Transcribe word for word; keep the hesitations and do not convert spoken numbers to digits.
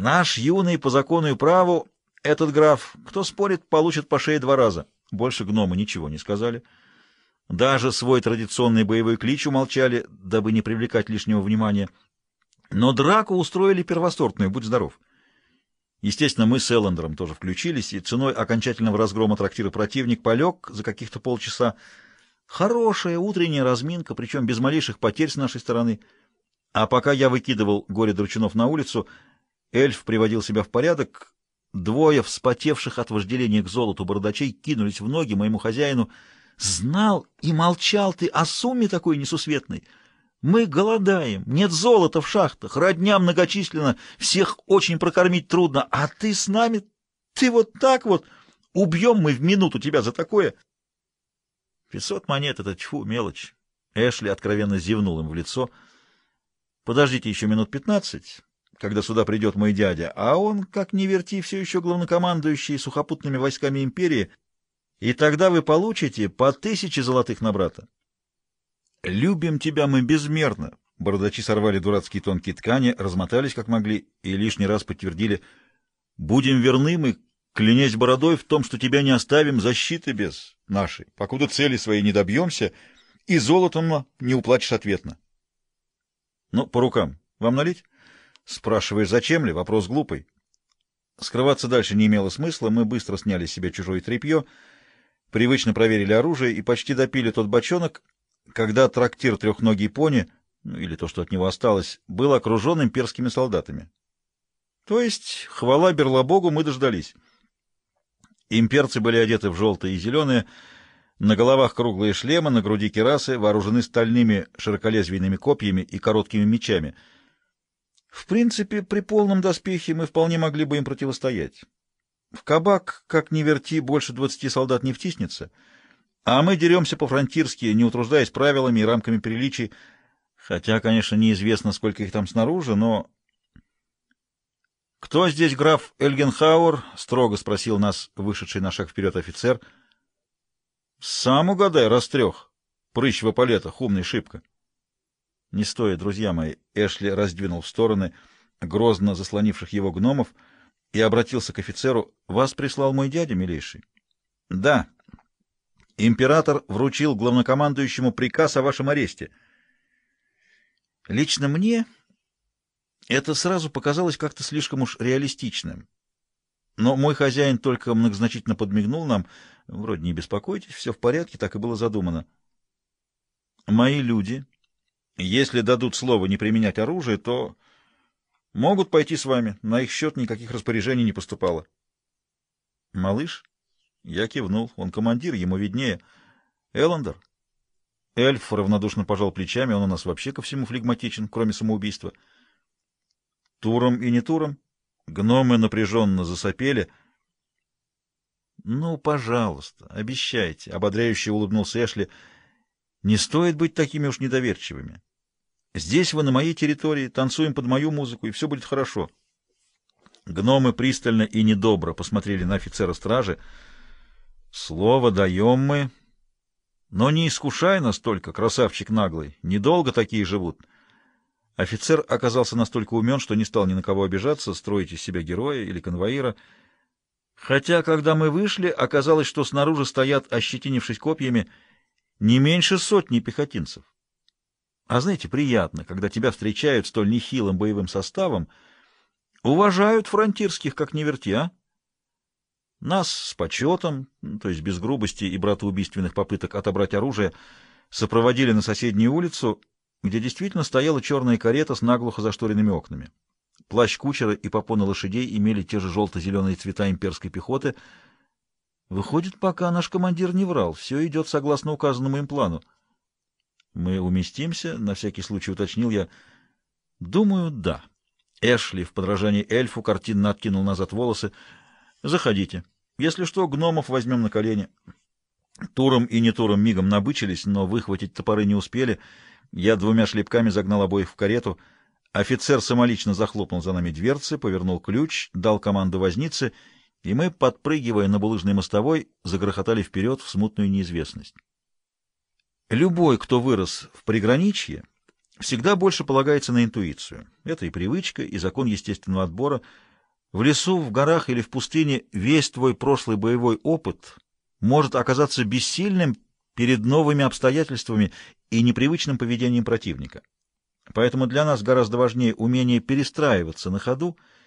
Наш юный по закону и праву, этот граф, кто спорит, получит по шее два раза. Больше гномы ничего не сказали. Даже свой традиционный боевой клич умолчали, дабы не привлекать лишнего внимания. Но драку устроили первосортную, будь здоров. Естественно, мы с Эллендером тоже включились, и ценой окончательного разгрома трактира противник полег за каких-то полчаса. Хорошая утренняя разминка, причем без малейших потерь с нашей стороны. А пока я выкидывал горе-дручунов на улицу, эльф приводил себя в порядок. Двое вспотевших от вожделения к золоту бородачей кинулись в ноги моему хозяину. «Знал и молчал ты о сумме такой несусветной! Мы голодаем, нет золота в шахтах, родня многочисленно, всех очень прокормить трудно, а ты с нами, ты вот так вот, убьем мы в минуту тебя за такое!» Пятьсот монет — это тьфу, мелочь. Эшли откровенно зевнул им в лицо. «Подождите еще минут пятнадцать, когда сюда придет мой дядя, а он, как ни верти, все еще главнокомандующий сухопутными войсками империи, и тогда вы получите по тысяче золотых на брата». «Любим тебя мы безмерно». Бородачи сорвали дурацкие тонкие ткани, размотались как могли и лишний раз подтвердили: «Будем верны мы, клянясь бородой, в том, что тебя не оставим защиты без нашей, покуда цели своей не добьемся, и золотом не уплатишь ответно». «Ну, по рукам. Вам налить?» «Спрашиваешь, зачем ли? Вопрос глупый». Скрываться дальше не имело смысла, мы быстро сняли с себя чужое тряпье, привычно проверили оружие и почти допили тот бочонок, когда трактир «Трехногий пони», ну или то, что от него осталось, был окружен имперскими солдатами. То есть, хвала Берлобогу, мы дождались. Имперцы были одеты в желтые и зеленые, на головах круглые шлемы, на груди кирасы, вооружены стальными широколезвийными копьями и короткими мечами. В принципе, при полном доспехе мы вполне могли бы им противостоять. В кабак, как ни верти, больше двадцати солдат не втиснется, а мы деремся по-фронтирски, не утруждаясь правилами и рамками приличий, хотя, конечно, неизвестно, сколько их там снаружи, но... «Кто здесь граф Эльгенхауэр?» — строго спросил нас вышедший на шаг вперед офицер. «Сам угадай, раз трех. Прыщ в эполетах, умный шибко». «Не стоит, друзья мои», — Эшли раздвинул в стороны грозно заслонивших его гномов и обратился к офицеру. «Вас прислал мой дядя, милейший?» «Да. Император вручил главнокомандующему приказ о вашем аресте». Лично мне это сразу показалось как-то слишком уж реалистичным. Но мой хозяин только многозначительно подмигнул нам. Вроде не беспокойтесь, все в порядке, так и было задумано. «Мои люди, если дадут слово не применять оружие, то могут пойти с вами. На их счет никаких распоряжений не поступало». «Малыш?» Я кивнул. Он командир, ему виднее. «Эллендер?» Эльф равнодушно пожал плечами, он у нас вообще ко всему флегматичен, кроме самоубийства. «Туром и не туром?» Гномы напряженно засопели. «Ну, пожалуйста, обещайте», — ободряюще улыбнулся Эшли. «Не стоит быть такими уж недоверчивыми. Здесь вы на моей территории, танцуем под мою музыку, и все будет хорошо». Гномы пристально и недобро посмотрели на офицера стражи. «Слово даем мы, но не искушай нас только, красавчик наглый, недолго такие живут». Офицер оказался настолько умен, что не стал ни на кого обижаться, строить из себя героя или конвоира. Хотя, когда мы вышли, оказалось, что снаружи стоят, ощетинившись копьями, не меньше сотни пехотинцев. А знаете, приятно, когда тебя встречают столь нехилым боевым составом, уважают фронтирских, как ни верти, а? Нас с почетом, то есть без грубости и братоубийственных попыток отобрать оружие, сопроводили на соседнюю улицу, где действительно стояла черная карета с наглухо зашторенными окнами. Плащ кучера и попоны лошадей имели те же желто-зеленые цвета имперской пехоты. Выходит, пока наш командир не врал, все идет согласно указанному им плану. «Мы уместимся?» — на всякий случай уточнил я. «Думаю, да». Эшли в подражании эльфу картинно откинул назад волосы. «Заходите. Если что, гномов возьмем на колени». Туром и не туром мигом набычились, но выхватить топоры не успели. Я двумя шлепками загнал обоих в карету. Офицер самолично захлопнул за нами дверцы, повернул ключ, дал команду вознице, и мы, подпрыгивая на булыжной мостовой, загрохотали вперед в смутную неизвестность. Любой, кто вырос в приграничье, всегда больше полагается на интуицию. Это и привычка, и закон естественного отбора. В лесу, в горах или в пустыне весь твой прошлый боевой опыт может оказаться бессильным перед новыми обстоятельствами и непривычным поведением противника. Поэтому для нас гораздо важнее умение перестраиваться на ходу